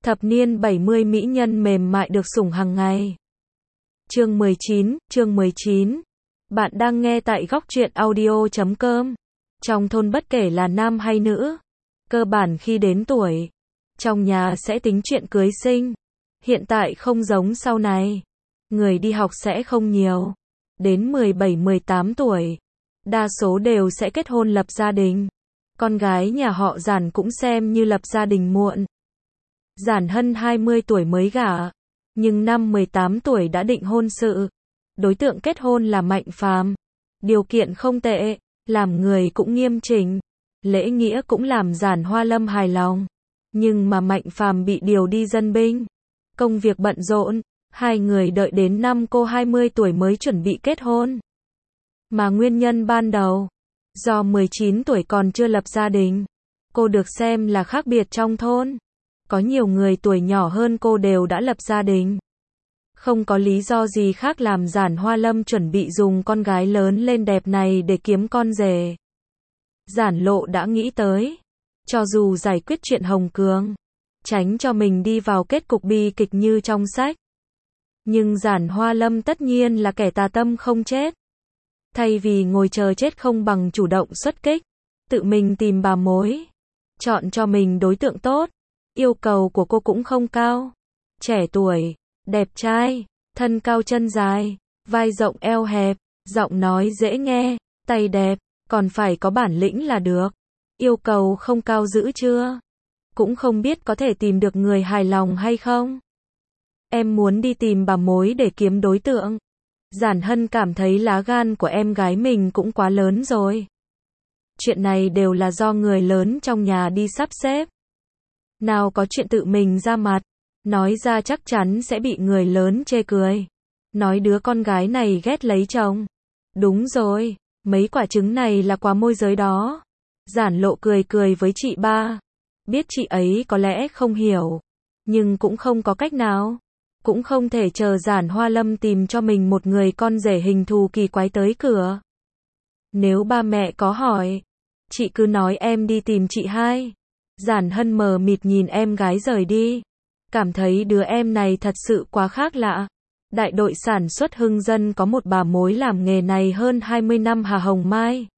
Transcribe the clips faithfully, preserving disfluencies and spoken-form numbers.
Thập niên bảy mươi mỹ nhân mềm mại được sủng hàng ngày. Chương mười chín, chương mười chín. Bạn đang nghe tại góc truyện audio chấm com. Trong thôn bất kể là nam hay nữ, cơ bản khi đến tuổi, trong nhà sẽ tính chuyện cưới sinh. Hiện tại không giống sau này. Người đi học sẽ không nhiều. Đến mười bảy mười tám tuổi, đa số đều sẽ kết hôn lập gia đình. Con gái nhà họ Giản cũng xem như lập gia đình muộn. Giản Hân hai mươi tuổi mới gả, nhưng năm mười tám tuổi đã định hôn sự. Đối tượng kết hôn là Mạnh Phàm. Điều kiện không tệ, làm người cũng nghiêm chỉnh, lễ nghĩa cũng làm Giản Hoa Lâm hài lòng. Nhưng mà Mạnh Phàm bị điều đi dân binh, công việc bận rộn, hai người đợi đến năm cô hai mươi tuổi mới chuẩn bị kết hôn. Mà nguyên nhân ban đầu, do mười chín tuổi còn chưa lập gia đình, cô được xem là khác biệt trong thôn. Có nhiều người tuổi nhỏ hơn cô đều đã lập gia đình. Không có lý do gì khác làm Giản Hoa Lâm chuẩn bị dùng con gái lớn lên đẹp này để kiếm con rể. Giản Lộ đã nghĩ tới, cho dù giải quyết chuyện Hồng Cường, tránh cho mình đi vào kết cục bi kịch như trong sách. Nhưng Giản Hoa Lâm tất nhiên là kẻ tà tâm không chết. Thay vì ngồi chờ chết không bằng chủ động xuất kích, tự mình tìm bà mối, chọn cho mình đối tượng tốt. Yêu cầu của cô cũng không cao. Trẻ tuổi, đẹp trai, thân cao chân dài, vai rộng eo hẹp, giọng nói dễ nghe, tay đẹp, còn phải có bản lĩnh là được. Yêu cầu không cao dữ chưa? Cũng không biết có thể tìm được người hài lòng hay không. Em muốn đi tìm bà mối để kiếm đối tượng. Giản Hân cảm thấy lá gan của em gái mình cũng quá lớn rồi. Chuyện này đều là do người lớn trong nhà đi sắp xếp. Nào có chuyện tự mình ra mặt, nói ra chắc chắn sẽ bị người lớn chê cười. Nói đứa con gái này ghét lấy chồng. Đúng rồi, mấy quả trứng này là quà môi giới đó. Giản Lộ cười cười với chị ba. Biết chị ấy có lẽ không hiểu, nhưng cũng không có cách nào. Cũng không thể chờ Giản Hoa Lâm tìm cho mình một người con rể hình thù kỳ quái tới cửa. Nếu ba mẹ có hỏi, chị cứ nói em đi tìm chị hai. Giản Hân mờ mịt nhìn em gái rời đi. Cảm thấy đứa em này thật sự quá khác lạ. Đại đội sản xuất Hưng Dân có một bà mối làm nghề này hơn hai mươi năm, Hà Hồng Mai.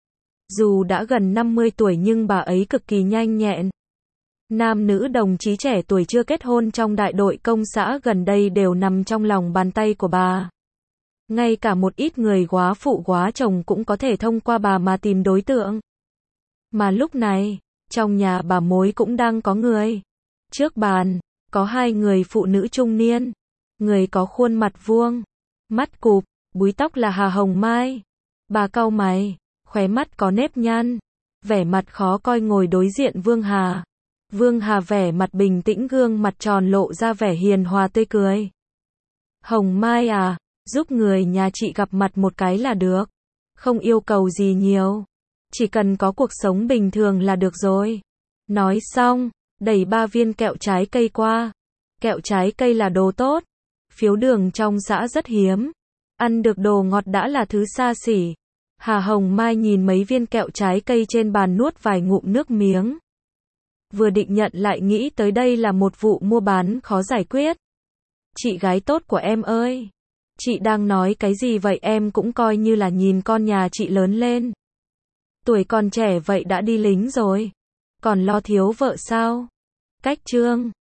Dù đã gần năm mươi tuổi nhưng bà ấy cực kỳ nhanh nhẹn. Nam nữ đồng chí trẻ tuổi chưa kết hôn trong đại đội công xã gần đây đều nằm trong lòng bàn tay của bà. Ngay cả một ít người góa phụ góa chồng cũng có thể thông qua bà mà tìm đối tượng. Mà lúc này, trong nhà bà mối cũng đang có người. Trước bàn, có hai người phụ nữ trung niên. Người có khuôn mặt vuông, mắt cụp, búi tóc là Hà Hồng Mai. Bà cau mày, khóe mắt có nếp nhăn, vẻ mặt khó coi ngồi đối diện Vương Hà. Vương Hà vẻ mặt bình tĩnh, gương mặt tròn lộ ra vẻ hiền hòa tươi cười. Hồng Mai à, giúp người nhà chị gặp mặt một cái là được. Không yêu cầu gì nhiều. Chỉ cần có cuộc sống bình thường là được rồi. Nói xong, đẩy ba viên kẹo trái cây qua. Kẹo trái cây là đồ tốt. Phiếu đường trong xã rất hiếm. Ăn được đồ ngọt đã là thứ xa xỉ. Hà Hồng Mai nhìn mấy viên kẹo trái cây trên bàn nuốt vài ngụm nước miếng. Vừa định nhận lại nghĩ tới đây là một vụ mua bán khó giải quyết. Chị gái tốt của em ơi. Chị đang nói cái gì vậy, em cũng coi như là nhìn con nhà chị lớn lên. Tuổi còn trẻ vậy đã đi lính rồi. Còn lo thiếu vợ sao? Cách chương.